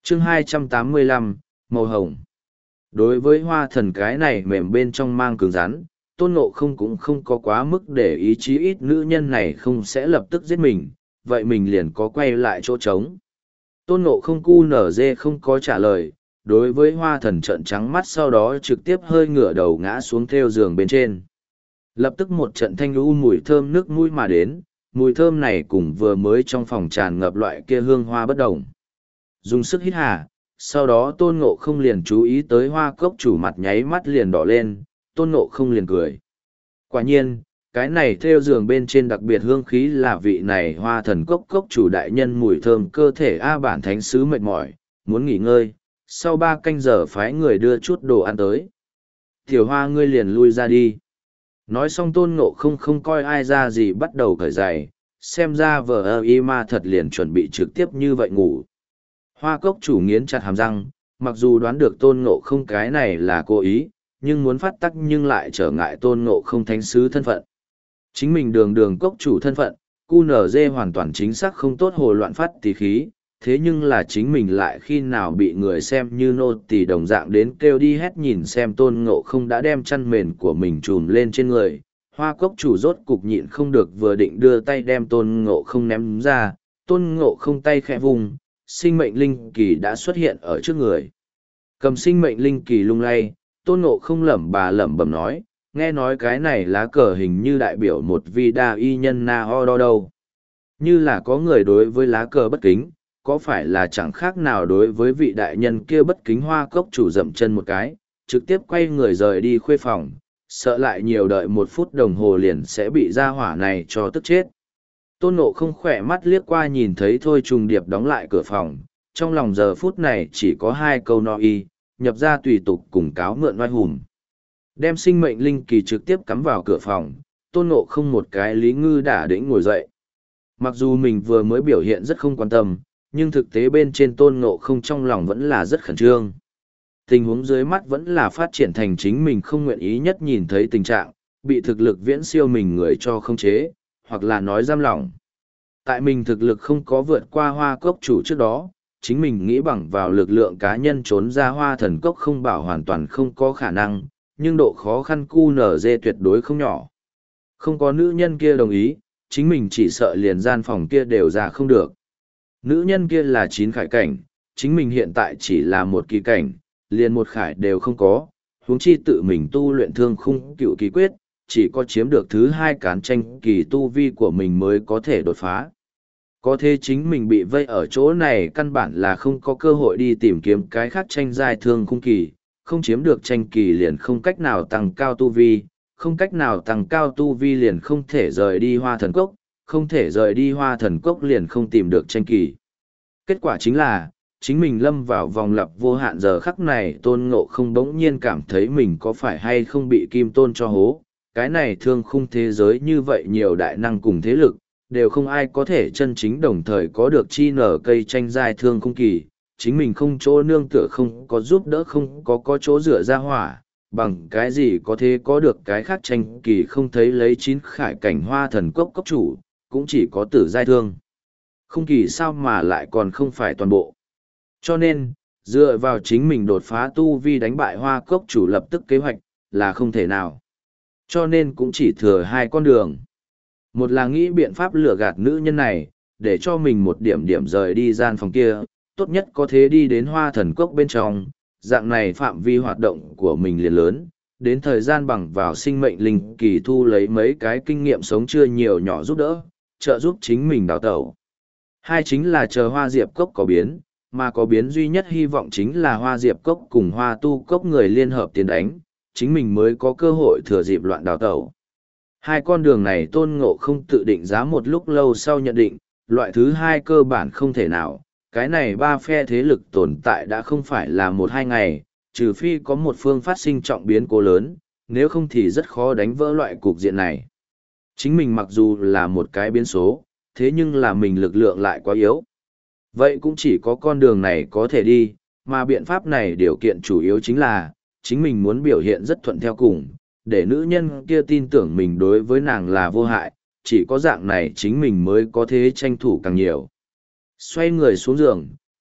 chương 285, màu hồng. Đối với hoa thần cái này mềm bên trong mang cứng rắn, Tôn Ngộ không cũng không có quá mức để ý chí ít nữ nhân này không sẽ lập tức giết mình, vậy mình liền có quay lại chỗ trống. Tôn Ngộ không cu nở dê không có trả lời, đối với hoa thần trợn trắng mắt sau đó trực tiếp hơi ngửa đầu ngã xuống theo giường bên trên. Lập tức một trận thanh lũ mùi thơm nước mũi mà đến, mùi thơm này cùng vừa mới trong phòng tràn ngập loại kia hương hoa bất đồng. Dùng sức hít hà, sau đó Tôn Ngộ không liền chú ý tới hoa cốc chủ mặt nháy mắt liền đỏ lên, Tôn Ngộ không liền cười. Quả nhiên, cái này theo giường bên trên đặc biệt hương khí là vị này hoa thần cốc chủ đại nhân mùi thơm cơ thể bản thánh sứ mệt mỏi, muốn nghỉ ngơi, sau 3 canh giờ phái người đưa chút đồ ăn tới. Tiểu hoa ngươi liền lui ra đi. Nói xong Tôn Ngộ không coi ai ra gì bắt đầu cởi giày, xem ra vờ y ma thật liền chuẩn bị trực tiếp như vậy ngủ. Hoa cốc chủ nghiến chặt hàm răng, mặc dù đoán được Tôn Ngộ không cái này là cố ý, nhưng muốn phát tắc nhưng lại trở ngại Tôn Ngộ không thánh sứ thân phận. Chính mình đường cốc chủ thân phận, QNZ hoàn toàn chính xác không tốt hồ loạn phát tỳ khí, thế nhưng là chính mình lại khi nào bị người xem như nô tỳ đồng dạng đến kêu đi hét nhìn xem Tôn Ngộ không đã đem chăn mền của mình trùm lên trên người. Hoa cốc chủ rốt cục nhịn không được vừa định đưa tay đem Tôn Ngộ không ném ra, Tôn Ngộ không tay khẽ vùng, sinh mệnh linh kỳ đã xuất hiện ở trước người. Cầm sinh mệnh linh kỳ lung lay, Tôn Ngộ không lẩm bẩm nói, nghe nói cái này lá cờ hình như đại biểu một vi đa y nhân na ho đo đâu. Như là có người đối với lá cờ bất kính, có phải là chẳng khác nào đối với vị đại nhân kia bất kính. Hoa cốc chủ dậm chân một cái, trực tiếp quay người rời đi khuê phòng, sợ lại nhiều đợi 1 phút đồng hồ liền sẽ bị gia hỏa này cho tức chết. Tôn Ngộ không khỏe mắt liếc qua nhìn thấy Thôi Trùng Điệp đóng lại cửa phòng, trong lòng giờ phút này chỉ có 2 câu no y, nhập ra tùy tục cùng cáo mượn oai hùm. Đem sinh mệnh linh kỳ trực tiếp cắm vào cửa phòng, Tôn Ngộ không một cái lý ngư đả đĩnh ngồi dậy. Mặc dù mình vừa mới biểu hiện rất không quan tâm, nhưng thực tế bên trên Tôn Ngộ không trong lòng vẫn là rất khẩn trương. Tình huống dưới mắt vẫn là phát triển thành chính mình không nguyện ý nhất nhìn thấy tình trạng, bị thực lực viễn siêu mình người cho không chế, hoặc là nói giam lỏng. Tại mình thực lực không có vượt qua hoa cốc chủ trước đó, chính mình nghĩ bằng vào lực lượng cá nhân trốn ra hoa thần cốc không bảo hoàn toàn không có khả năng, nhưng độ khó khăn QNZ tuyệt đối không nhỏ. Không có nữ nhân kia đồng ý, chính mình chỉ sợ liền gian phòng kia đều ra không được. Nữ nhân kia là 9 khải cảnh, chính mình hiện tại chỉ là 1 kỳ cảnh, liền 1 khải đều không có, huống chi tự mình tu luyện thương khung cựu kỳ quyết, chỉ có chiếm được thứ 2 cán tranh kỳ tu vi của mình mới có thể đột phá. Có thế chính mình bị vây ở chỗ này căn bản là không có cơ hội đi tìm kiếm cái khác tranh giai thương khung kỳ, không chiếm được tranh kỳ liền không cách nào tăng cao tu vi, không cách nào tăng cao tu vi liền không thể rời đi hoa thần cốc, không thể rời đi hoa thần cốc liền không tìm được tranh kỳ. Kết quả chính là, chính mình lâm vào vòng lặp vô hạn giờ khắc này Tôn Ngộ không bỗng nhiên cảm thấy mình có phải hay không bị kim tôn cho hố. Cái này thương khung thế giới như vậy nhiều đại năng cùng thế lực, đều không ai có thể chân chính đồng thời có được chi nở cây tranh giai thương khung kỳ, chính mình không chỗ nương tựa không có giúp đỡ không có chỗ rửa ra hỏa, bằng cái gì có thể có được cái khác tranh kỳ không thấy lấy 9 khải cảnh hoa thần cốc cốc chủ, cũng chỉ có tử giai thương. Không kỳ sao mà lại còn không phải toàn bộ. Cho nên, dựa vào chính mình đột phá tu vi đánh bại hoa cốc chủ lập tức kế hoạch, là không thể nào. Cho nên cũng chỉ thừa 2 con đường. Một là nghĩ biện pháp lừa gạt nữ nhân này, để cho mình một điểm rời đi gian phòng kia, tốt nhất có thể đi đến hoa thần cốc bên trong, dạng này phạm vi hoạt động của mình liền lớn, đến thời gian bằng vào sinh mệnh linh kỳ thu lấy mấy cái kinh nghiệm sống chưa nhiều nhỏ giúp đỡ, trợ giúp chính mình đào tẩu. 2 chính là chờ hoa diệp cốc có biến, mà có biến duy nhất hy vọng chính là hoa diệp cốc cùng hoa tu cốc người liên hợp tiến đánh, chính mình mới có cơ hội thừa dịp loạn đào tẩu. 2 con đường này Tôn Ngộ không tự định giá một lúc lâu sau nhận định, loại thứ 2 cơ bản không thể nào, cái này 3 phe thế lực tồn tại đã không phải là 1-2 ngày, trừ phi có một phương phát sinh trọng biến cố lớn, nếu không thì rất khó đánh vỡ loại cục diện này. Chính mình mặc dù là một cái biến số, thế nhưng là mình lực lượng lại quá yếu. Vậy cũng chỉ có con đường này có thể đi, mà biện pháp này điều kiện chủ yếu chính là, chính mình muốn biểu hiện rất thuận theo cùng, để nữ nhân kia tin tưởng mình đối với nàng là vô hại, chỉ có dạng này chính mình mới có thể tranh thủ càng nhiều. Xoay người xuống giường,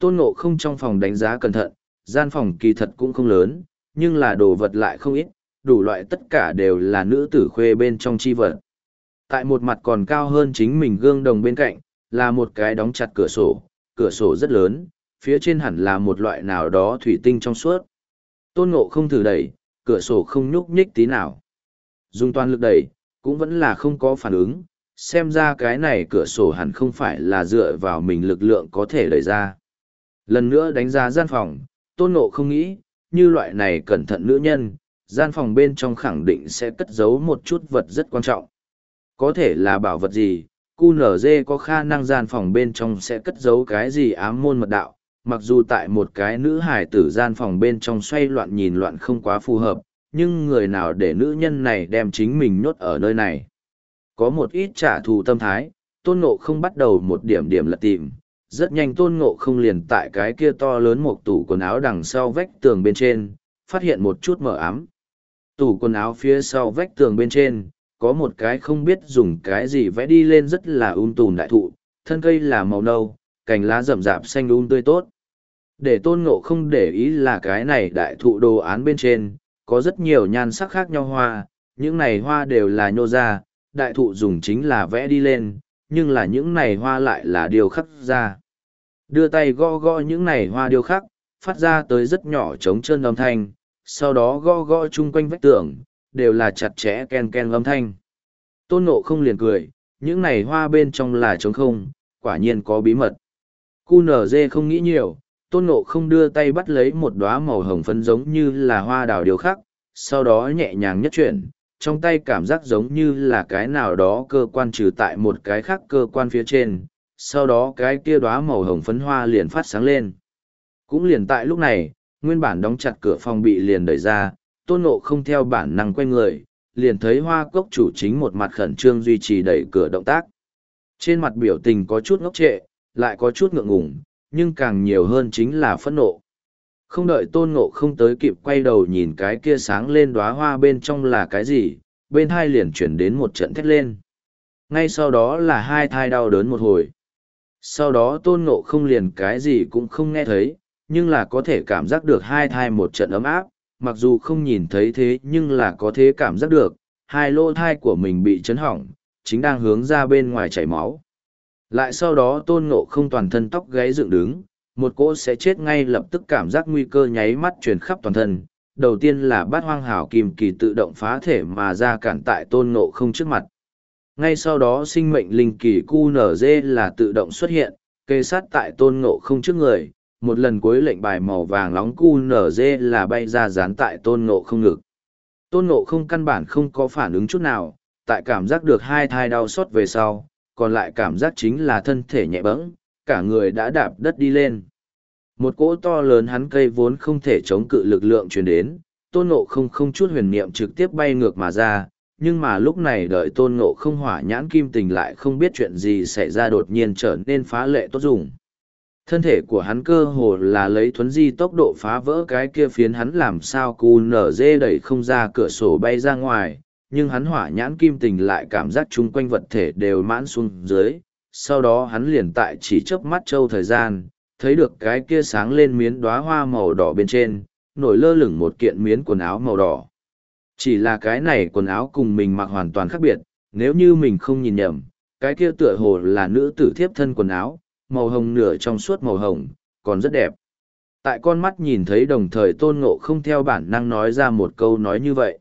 Tôn Ngộ không trong phòng đánh giá cẩn thận, gian phòng kỳ thật cũng không lớn, nhưng là đồ vật lại không ít, đủ loại tất cả đều là nữ tử khuê bên trong chi vật. Tại một mặt còn cao hơn chính mình gương đồng bên cạnh, là một cái đóng chặt cửa sổ rất lớn, phía trên hẳn là một loại nào đó thủy tinh trong suốt. Tôn Ngộ không thử đẩy, cửa sổ không nhúc nhích tí nào. Dùng toàn lực đẩy, cũng vẫn là không có phản ứng, xem ra cái này cửa sổ hẳn không phải là dựa vào mình lực lượng có thể đẩy ra. Lần nữa đánh giá gian phòng, Tôn Ngộ không nghĩ, như loại này cẩn thận nữ nhân, gian phòng bên trong khẳng định sẽ cất giấu một chút vật rất quan trọng. Có thể là bảo vật gì, QNZ có khả năng gian phòng bên trong sẽ cất giấu cái gì ám môn mật đạo, mặc dù tại một cái nữ hài tử gian phòng bên trong xoay loạn nhìn loạn không quá phù hợp, nhưng người nào để nữ nhân này đem chính mình nhốt ở nơi này. Có một ít trả thù tâm thái, Tôn Ngộ không bắt đầu một điểm điểm lật tìm. Rất nhanh Tôn Ngộ không liền tại cái kia to lớn một tủ quần áo đằng sau vách tường bên trên, phát hiện một chút mờ ám. Tủ quần áo phía sau vách tường bên trên, có một cái không biết dùng cái gì vẽ đi lên rất là tùm đại thụ, thân cây là màu nâu, cành lá rậm rạp xanh tươi tốt. Để Tôn Ngộ không để ý là cái này đại thụ đồ án bên trên, có rất nhiều nhan sắc khác nhau hoa, những này hoa đều là nhô ra, đại thụ dùng chính là vẽ đi lên, nhưng là những này hoa lại là điều khắc ra. Đưa tay gõ gõ những này hoa điêu khắc, phát ra tới rất nhỏ trống trơn âm thanh, sau đó gõ gõ chung quanh vách tường, đều là chặt chẽ ken ken âm thanh. Tôn Ngộ không liền cười, những này hoa bên trong là trống không, quả nhiên có bí mật. QNZ không nghĩ nhiều, Tôn Ngộ không đưa tay bắt lấy một đóa màu hồng phấn giống như là hoa đào điêu khắc, sau đó nhẹ nhàng nhất chuyển, trong tay cảm giác giống như là cái nào đó cơ quan trừ tại một cái khác cơ quan phía trên, sau đó cái kia đóa màu hồng phấn hoa liền phát sáng lên. Cũng liền tại lúc này, nguyên bản đóng chặt cửa phòng bị liền đẩy ra, Tôn Ngộ không theo bản năng quay người, liền thấy Hoa Cốc chủ chính một mặt khẩn trương duy trì đẩy cửa động tác. Trên mặt biểu tình có chút ngốc trệ, lại có chút ngượng ngùng, nhưng càng nhiều hơn chính là phẫn nộ. Không đợi Tôn Ngộ không tới kịp quay đầu nhìn cái kia sáng lên đóa hoa bên trong là cái gì, bên hai liền chuyển đến một trận thét lên. Ngay sau đó là hai thai đau đớn một hồi. Sau đó Tôn Ngộ không liền cái gì cũng không nghe thấy, nhưng là có thể cảm giác được hai thai một trận ấm áp, mặc dù không nhìn thấy thế nhưng là có thế cảm giác được, hai lỗ thai của mình bị chấn hỏng, chính đang hướng ra bên ngoài chảy máu. Lại sau đó Tôn Ngộ không toàn thân tóc gáy dựng đứng, một cỗ sẽ chết ngay lập tức cảm giác nguy cơ nháy mắt truyền khắp toàn thân. Đầu tiên là bát hoang hảo kim kỳ tự động phá thể mà ra cản tại Tôn Ngộ không trước mặt. Ngay sau đó sinh mệnh linh kỳ QNZ là tự động xuất hiện, kê sát tại Tôn Ngộ không trước người, một lần cuối lệnh bài màu vàng nóng QNZ là bay ra dán tại Tôn Ngộ không ngực. Tôn Ngộ không căn bản không có phản ứng chút nào, tại cảm giác được hai thai đau xót về sau, còn lại cảm giác chính là thân thể nhẹ bẫng, cả người đã đạp đất đi lên. Một cỗ to lớn hắn cây vốn không thể chống cự lực lượng truyền đến, Tôn Ngộ không chút huyền niệm trực tiếp bay ngược mà ra, nhưng mà lúc này đợi Tôn Ngộ không hỏa nhãn kim tình lại không biết chuyện gì xảy ra đột nhiên trở nên phá lệ tốt dùng. Thân thể của hắn cơ hồ là lấy thuấn di tốc độ phá vỡ cái kia phiến hắn làm sao QNZ đẩy không ra cửa sổ bay ra ngoài, nhưng hắn hỏa nhãn kim tình lại cảm giác chung quanh vật thể đều mãn xuống dưới, sau đó hắn liền tại chỉ chớp mắt châu thời gian, thấy được cái kia sáng lên miến đóa hoa màu đỏ bên trên, nổi lơ lửng một kiện miến quần áo màu đỏ. Chỉ là cái này quần áo cùng mình mặc hoàn toàn khác biệt, nếu như mình không nhìn nhầm, cái kia tựa hồ là nữ tử thiếp thân quần áo, màu hồng nửa trong suốt màu hồng, còn rất đẹp. Tại con mắt nhìn thấy đồng thời Tôn Ngộ không theo bản năng nói ra một câu nói như vậy.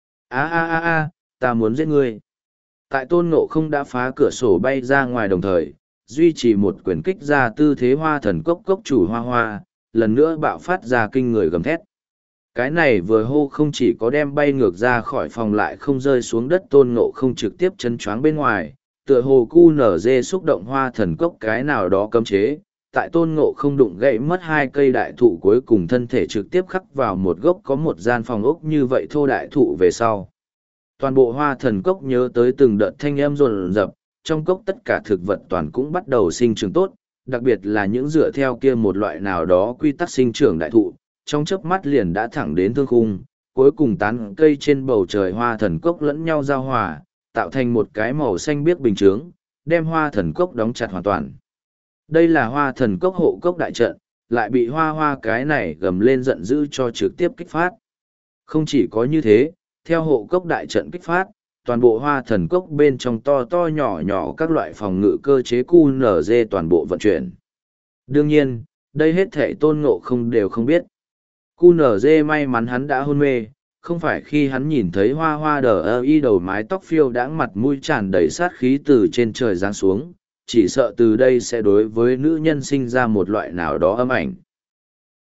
Ta muốn giết ngươi. Tại Tôn Ngộ không đã phá cửa sổ bay ra ngoài đồng thời, duy trì một quyền kích ra tư thế hoa thần cốc cốc chủ hoa hoa, lần nữa bạo phát ra kinh người gầm thét. Cái này vừa hô không chỉ có đem bay ngược ra khỏi phòng lại không rơi xuống đất Tôn Ngộ không trực tiếp chân choáng bên ngoài, tựa hồ QNZ xúc động hoa thần cốc cái nào đó cấm chế, tại Tôn Ngộ không đụng gãy mất hai cây đại thụ cuối cùng thân thể trực tiếp khắc vào một gốc có một gian phòng ốc như vậy thô đại thụ về sau. Toàn bộ hoa thần cốc nhớ tới từng đợt thanh âm rồn rập, trong cốc tất cả thực vật toàn cũng bắt đầu sinh trưởng tốt, đặc biệt là những dựa theo kia một loại nào đó quy tắc sinh trưởng đại thụ, trong chớp mắt liền đã thẳng đến thương khung, cuối cùng tán cây trên bầu trời hoa thần cốc lẫn nhau giao hòa, tạo thành một cái màu xanh biếc bình chướng, đem hoa thần cốc đóng chặt hoàn toàn. Đây là hoa thần cốc hộ cốc đại trận, lại bị hoa hoa cái này gầm lên giận dữ cho trực tiếp kích phát. Không chỉ có như thế, theo hộ cốc đại trận kích phát, toàn bộ hoa thần cốc bên trong to to nhỏ nhỏ các loại phòng ngự cơ chế QNZ toàn bộ vận chuyển. Đương nhiên, đây hết thể Tôn Ngộ không đều không biết. QNZ may mắn hắn đã hôn mê, không phải khi hắn nhìn thấy hoa hoa đờ y đầu mái tóc phiêu đãng mặt mũi tràn đầy sát khí từ trên trời giáng xuống, chỉ sợ từ đây sẽ đối với nữ nhân sinh ra một loại nào đó âm ảnh.